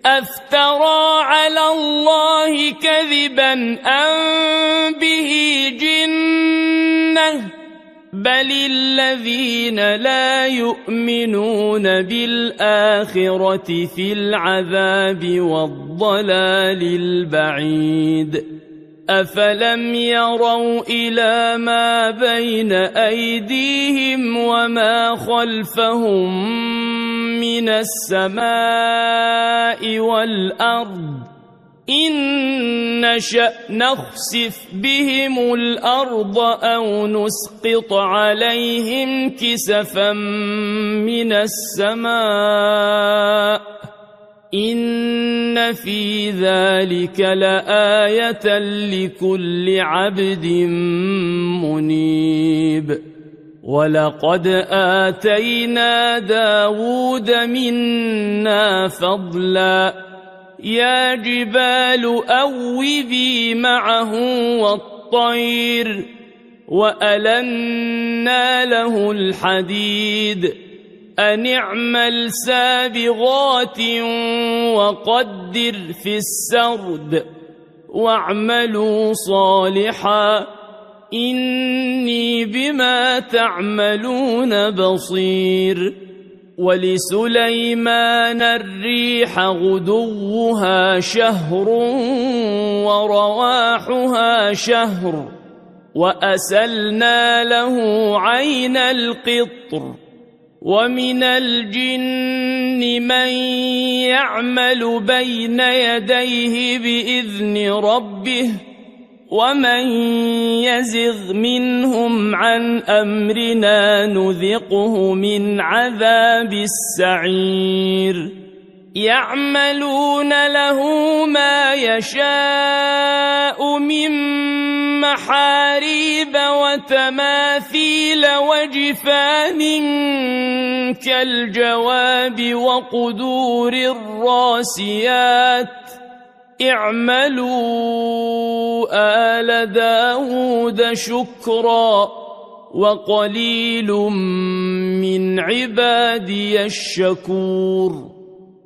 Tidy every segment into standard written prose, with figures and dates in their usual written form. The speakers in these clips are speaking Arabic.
أفترى على الله كذبا أم به جنة بل الذين لا يؤمنون بالآخرة في العذاب والضلال البعيد أفلم يروا إلى ما بين أيديهم وما خلفهم من السماء والأرض إن نشأ نخسف بهم الأرض أو نسقط عليهم كسفا من السماء إن في ذلك لآية لكل عبد منيب ولقد آتينا داود منا فضلا يا جبال أوبي معه والطير وألنا له الحديد أن اعمل سابغات وقدر في السرد واعملوا صالحا إني بما تعملون بصير ولسليمان الريح غدوها شهر ورواحها شهر وأسلنا له عين القطر ومن الجن من يعمل بين يديه بإذن ربه ومن يزغ منهم عن أمرنا نذقه من عذاب السعير يعملون له ما يشاء من محاريب وتماثيل وجفان كالجواب وقدور الراسيات اعملوا آل داود شكرا وقليل من عبادي الشكور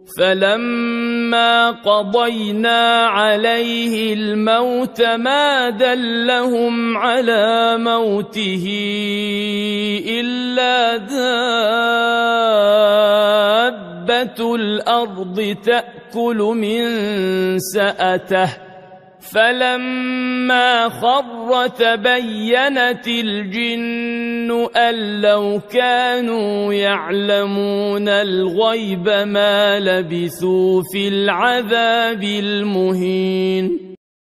فلما قضينا عليه الموت ما دلهم على موته إلا دابة الأرض تأكل من سأته فلما خر تبينت الجن أن لو كانوا يعلمون الغيب ما لبثوا في العذاب المهين